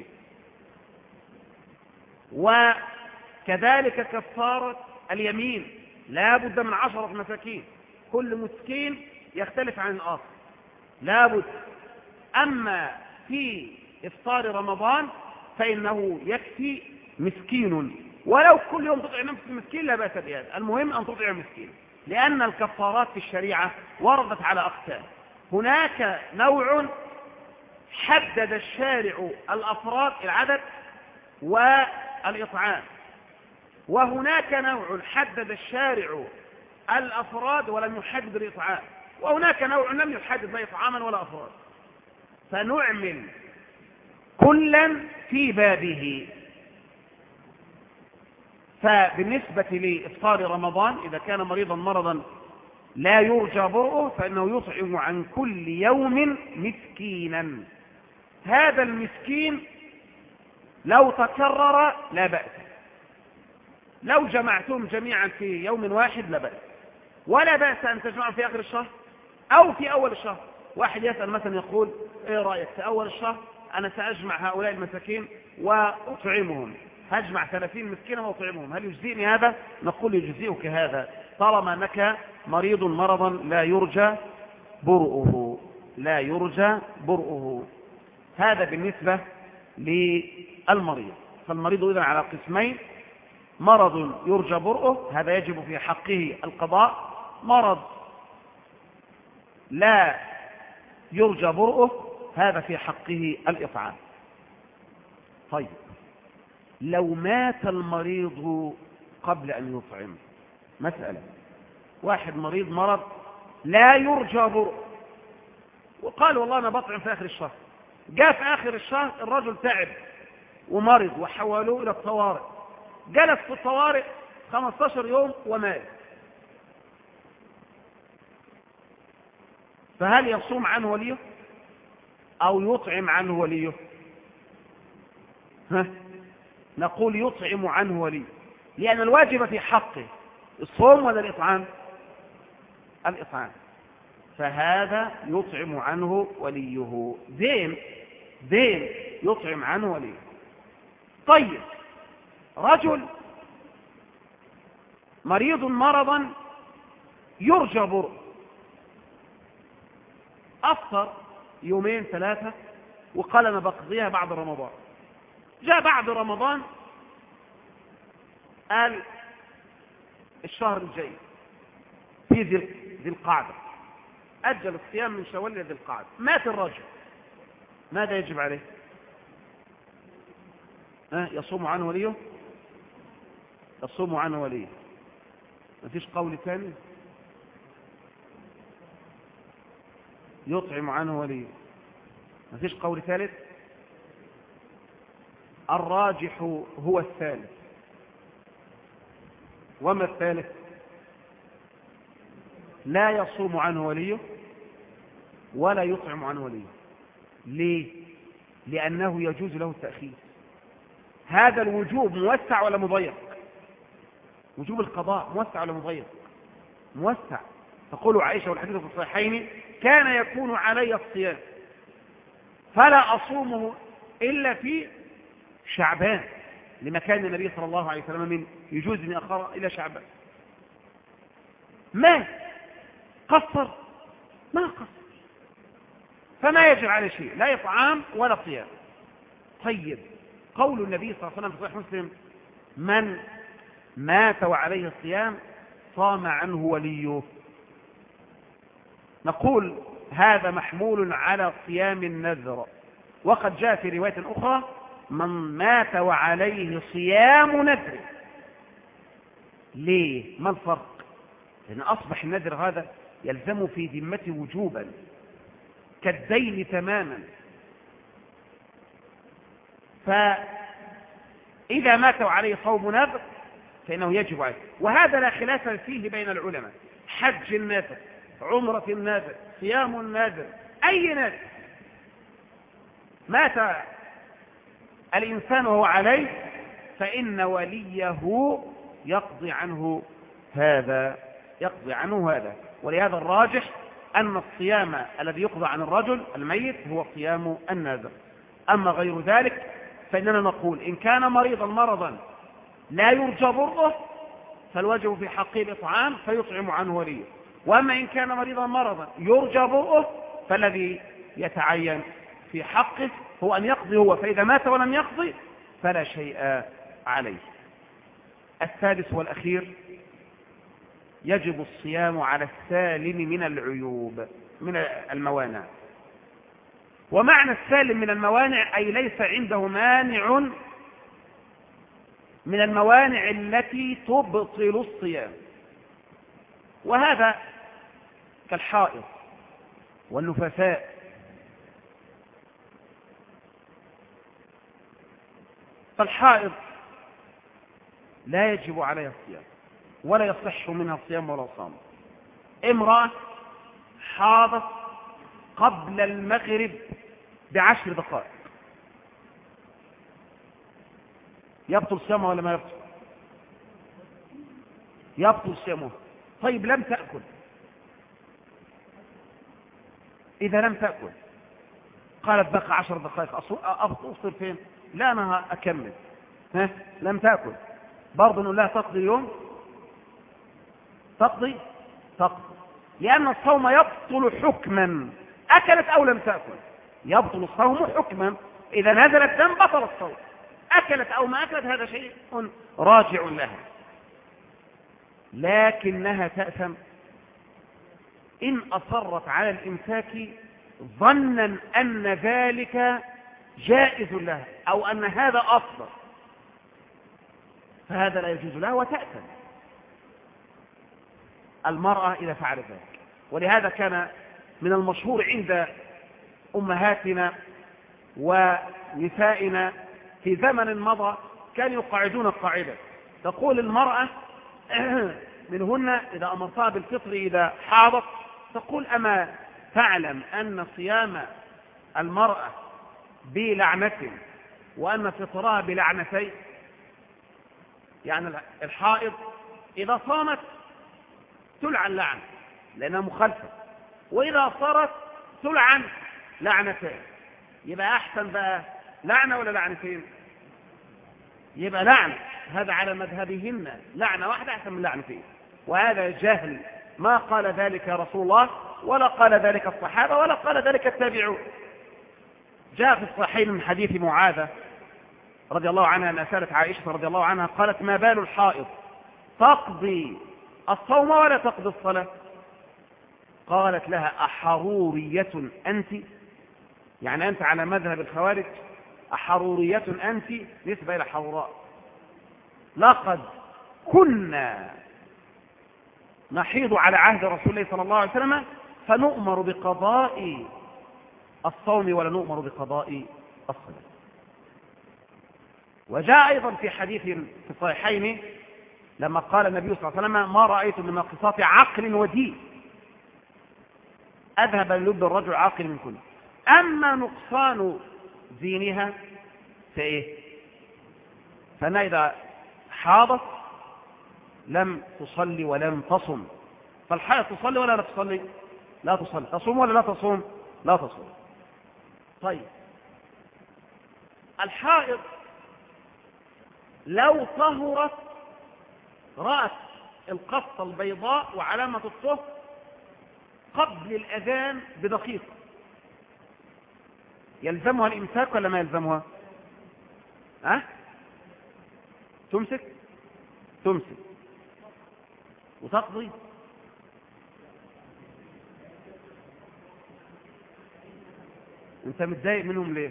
Speaker 2: وكذلك كفارة اليمين لا بد من عشرة مساكين، كل مسكين يختلف عن الآخر لا بد. أما في إفطار رمضان فإنه يكفي مسكين، ولو كل يوم تطعم نفس المسكين لا بأس بهذا، المهم أن تطعم مسكين، لأن الكفارات في الشريعة وردت على أقسام. هناك نوع حدد الشارع الأفراد العدد والإطعام، وهناك نوع حدد الشارع الأفراد ولم يحدد الإطعام، وهناك نوع لم يحدد لا إطعاما ولا أفراد، فنعمل كلا في بابه. فبالنسبة لإفطار رمضان إذا كان مريضا مرضا لا يرجى برؤه فإنه يطعم عن كل يوم مسكينا. هذا المسكين لو تكرر لا بأس، لو جمعتم جميعا في يوم واحد لا بأس، ولا بأس أن تجمعوا في آخر الشهر أو في أول الشهر. واحد يسأل مثلا يقول: إيه رأيك في أول الشهر أنا سأجمع هؤلاء المساكين وأطعمهم، هجمع ثلاثين مسكينا وأطعمهم، هل يجزئني هذا؟ نقول يجزئك هذا، طالما أنك مريض مرضا لا يرجى برؤه لا يرجى برؤه. هذا بالنسبة للمريض. فالمريض إذن على قسمين: مرض يرجى برؤه، هذا يجب في حقه القضاء. مرض لا يرجى برؤه، هذا في حقه الإطعام. طيب، لو مات المريض قبل أن يطعم، مسألة: واحد مريض مرض لا يرجى برؤه وقال والله أنا بطعم في آخر الشهر، جاء في آخر الشهر الرجل تعب ومرض وحولوه إلى الطوارئ، جلس في الطوارئ خمسة عشر يوم ومات، فهل يصوم عنه وليه أو يطعم عنه وليه؟ ها؟ نقول يطعم عنه وليه، لأن الواجب في حقه الصوم ولا الإطعام؟ الإطعام. فهذا يطعم عنه وليه، دين دين يطعم عنه وليه. طيب، رجل مريض مرضا يرجى برؤه، أفطر يومين ثلاثة وقال أنا بقضيها بعد رمضان. جاء بعد رمضان قال الشهر الجاي في ذي القعدة، أجل الصيام من شوال إلى ذي القعدة. مات الرجل، ماذا يجب عليه؟ أه يصوم عنه وليه؟ يصوم عنه وليه. ما فيش قول ثاني؟ يطعم عنه وليه. ما فيش قول ثالث؟ الراجح هو الثالث. وما الثالث؟ لا يصوم عنه وليه ولا يطعم عنه وليه. ليه؟ لأنه يجوز له التأخير. هذا الوجوب موسع ولا مضيق؟ وجوب القضاء موسع ولا مضيق؟ موسع. تقول عائشة والحديث في الصحيحين: كان يكون علي الصيام فلا أصومه إلا في شعبان، لما كان النبي صلى الله عليه وسلم من يجوز أن يأخر إلى شعبان. ما قصر؟ ما قصر، فما يجب عليه شيء، لا إطعام ولا صيام. طيب، قول النبي صلى الله عليه وسلم في صحيح مسلم: من مات وعليه الصيام صام عنه وليه. نقول هذا محمول على صيام النذر، وقد جاء في رواية أخرى: من مات وعليه صيام نذر. ليه؟ ما الفرق؟ لأن أصبح النذر هذا يلزم في ذمته وجوبا كالدين تماما. فإذا مات وعليه صوم نذر فإنه يجب عليه، وهذا لا خلاف فيه بين العلماء. حج النذر، عمرة النذر، صيام النذر، أي نذر مات الإنسان وهو عليه فإن وليه يقضي عنه هذا يقضي عنه هذا ولهذا الراجح أن الصيام الذي يقضى عن الرجل الميت هو صيام النذر. أما غير ذلك فإننا نقول إن كان مريضا مرضا لا يرجى برؤه فالواجب في حقه الإطعام فيطعم عنه وليه، وأما إن كان مريضا مرضا يرجى برؤه فالذي يتعين في حقه هو أن يقضي هو، فإذا مات ولم يقضي فلا شيء عليه. السادس والأخير: يجب الصيام على السالم من العيوب، من الموانع. ومعنى السالم من الموانع أي ليس عنده مانع من الموانع التي تبطل الصيام، وهذا كالحائض والنفساء. فالحائض لا يجب عليها الصيام ولا يصح منها الصيام ولا صام. امرأة حاضت قبل المغرب بعشر دقائق يبطل صيامها ولا ما يبطل؟ يبطل صيامها. طيب، لم تأكل، إذا لم تأكل قالت بقى عشر دقائق أفطر فين؟ لا أنا أكمل. ها؟ لم تأكل برضه نقول لها تقضي اليوم؟ تقضي تقضي لأن الصوم يبطل حكما، أكلت أو لم تأكل يبطل الصوم حكما. إذا نزل الدم بطل الصوم، أكلت أو ما أكلت هذا شيء راجع لها، لكنها تأثم إن أصرت على الإمساك ظنا أن ذلك جائز لها أو أن هذا أفضل، فهذا لا يجوز لها وتأثم المرأة إذا فعلت ذلك. ولهذا كان من المشهور عند أمهاتنا ونسائنا في زمن مضى كانوا يقاعدون القاعدة، تقول المرأة منهن إذا أمرتها بالفطر إذا حاضت تقول: أما تعلم أن صيام المرأة بلعنة وأن فطرها بلعنتين؟ يعني الحائض إذا صامت تلعن لعنة لأنها مخالفة، وإذا صارت تلعن لعنتين. يبقى أحسن بقى لعنة ولا لعنتين؟ يبقى لعنة. هذا على مذهبهن لعنة واحدة أحسن من لعنتين، وهذا جهل. ما قال ذلك رسول الله ولا قال ذلك الصحابة ولا قال ذلك التابعون. جاء في الصحيحين من حديث معاذة رضي الله عنها أن سألت عائشة رضي الله عنها قالت: ما بال الحائض تقضي الصوم ولا تقضي الصلاة؟ قالت لها: أحرورية أنت؟ يعني أنت على مذهب الخوارج، أحرورية أنت نسبة إلى حروراء. لقد كنا نحيض على عهد رسول الله صلى الله عليه وسلم فنؤمر بقضاء الصوم ولا نؤمر بقضاء الصلاة. وجاء أيضا في حديث في الصحيحين لما قال النبي صلى الله عليه وسلم: ما رأيت من ناقصات عقل ودين أذهب للب الرجل عاقل من كل، أما نقصان دينها فإيه؟ فأنا إذا حاضت لم تصلي ولم تصم. فالحائض تصلي ولا لا تصلي؟ لا تصلي. تصوم ولا لا تصوم؟ لا تصوم. طيب الحائض لو طهرت رأت القصة البيضاء وعلامة الطهر قبل الأذان بدقيقة، يلزمها الإمساك ولا ما يلزمها؟ أه؟ تمسك تمسك وتقضي. انت متضايق منهم ليه؟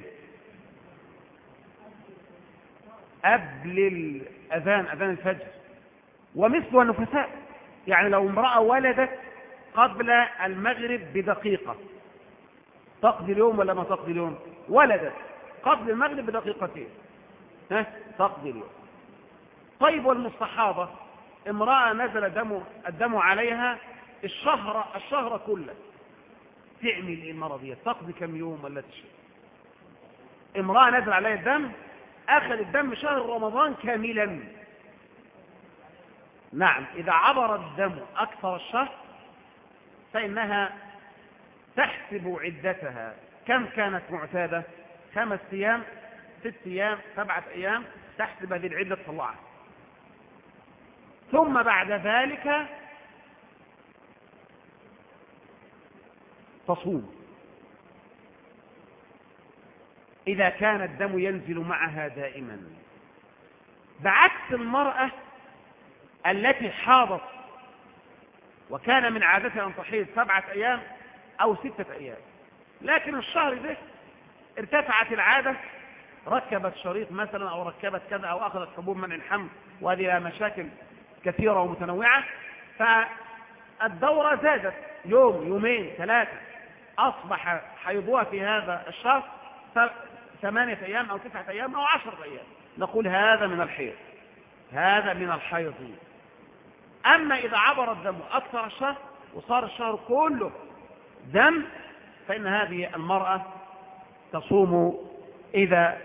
Speaker 2: قبل الأذان، أذان الفجر. ومثل النفساء، يعني لو امرأة ولدت قبل المغرب بدقيقة تقضي اليوم ولا ما تقضي اليوم؟ ولدت قبل المغرب بدقيقتين ها تقضي اليوم. طيب والمستحاضة، امرأة نزل دم الدم عليها الشهر الشهر كله، تعمل ايه المرة دي؟ تقضي كم يوم ولا تشهر؟ امرأة نزل عليها الدم أخذ الدم شهر رمضان كاملا. نعم، إذا عبر الدم أكثر الشهر فإنها تحسب عدتها كم كانت معتادة، خمس أيام ست أيام سبعة أيام، تحسب هذه العدة تطلعها، ثم بعد ذلك تصوم إذا كان الدم ينزل معها دائما، بعكس المرأة التي حاضت وكان من عادتها أن تحيض سبعة أيام أو ستة أيام، لكن الشهر ده ارتفعت العادة، ركبت شريط مثلا أو ركبت كذا أو أخذت حبوب منع الحمل، وهذه مشاكل كثيرة ومتنوعة، فالدورة زادت يوم يومين ثلاثة، أصبح حيضها في هذا الشهر ثمانية أيام أو تسعة أيام أو عشرة أيام، نقول هذا من الحيض، هذا من الحيض. أما إذا عبر الدم أكثر الشهر وصار الشهر كله دم فإن هذه المرأة تصوم إذا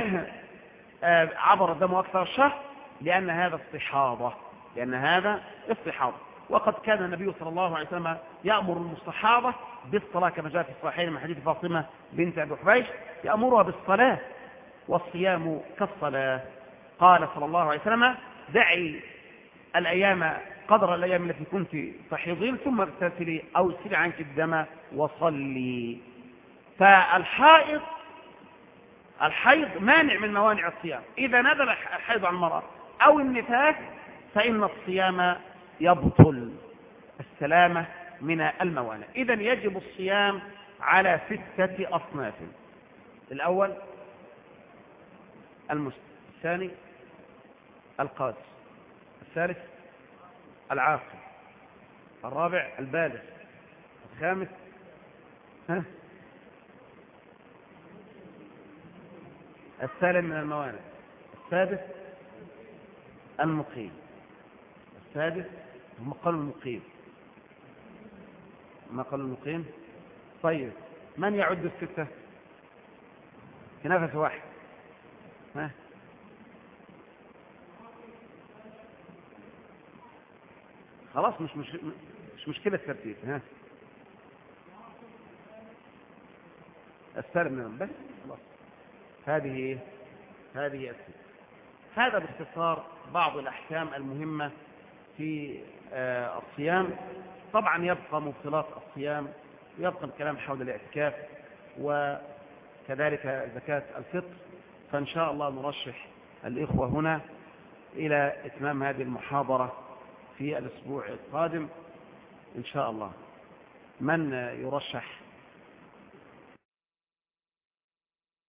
Speaker 2: عبر الدم أكثر الشهر، لأن هذا استحاضة، لأن هذا استحاضة. وقد كان النبي صلى الله عليه وسلم يأمر المستحاضة بالصلاة كما جاء في الصحيحين من حديث فاطمة بنت أبي حبيش، يأمرها بالصلاة والصيام كالصلاة. قال صلى الله عليه وسلم: دعي الأيام قدر الأيام التي كنت تحيضين ثم اغتسلي أو سلي عنك الدم وصلي. فالحائض الحيض مانع من موانع الصيام. إذا نزل الحيض عن المرأة أو النفاس فإن الصيام يبطل، السلامة من الموانع. إذن يجب الصيام على ستة أصناف: الأول المسلم، الثاني القادر، الثالث العاقل، الرابع البالغ، الخامس ها السالم من الموانع، السادس المقيم، السادس هم قالوا المقيم، ما قالوا المقيم. طيب من يعد الستة في نفس واحد؟ ها خلاص مش مش مش مشكلة الترتيب. ها السالم منهم بس خلاص. هذه هذه الستة. هذا باختصار بعض الأحكام المهمة في آه الصيام. طبعا يبقى مبطلات الصيام، ويبقى الكلام حول الاعتكاف وكذلك زكاة الفطر. فإن شاء الله نرشح الإخوة هنا إلى إتمام هذه المحاضرة في الأسبوع القادم إن شاء الله. من يرشح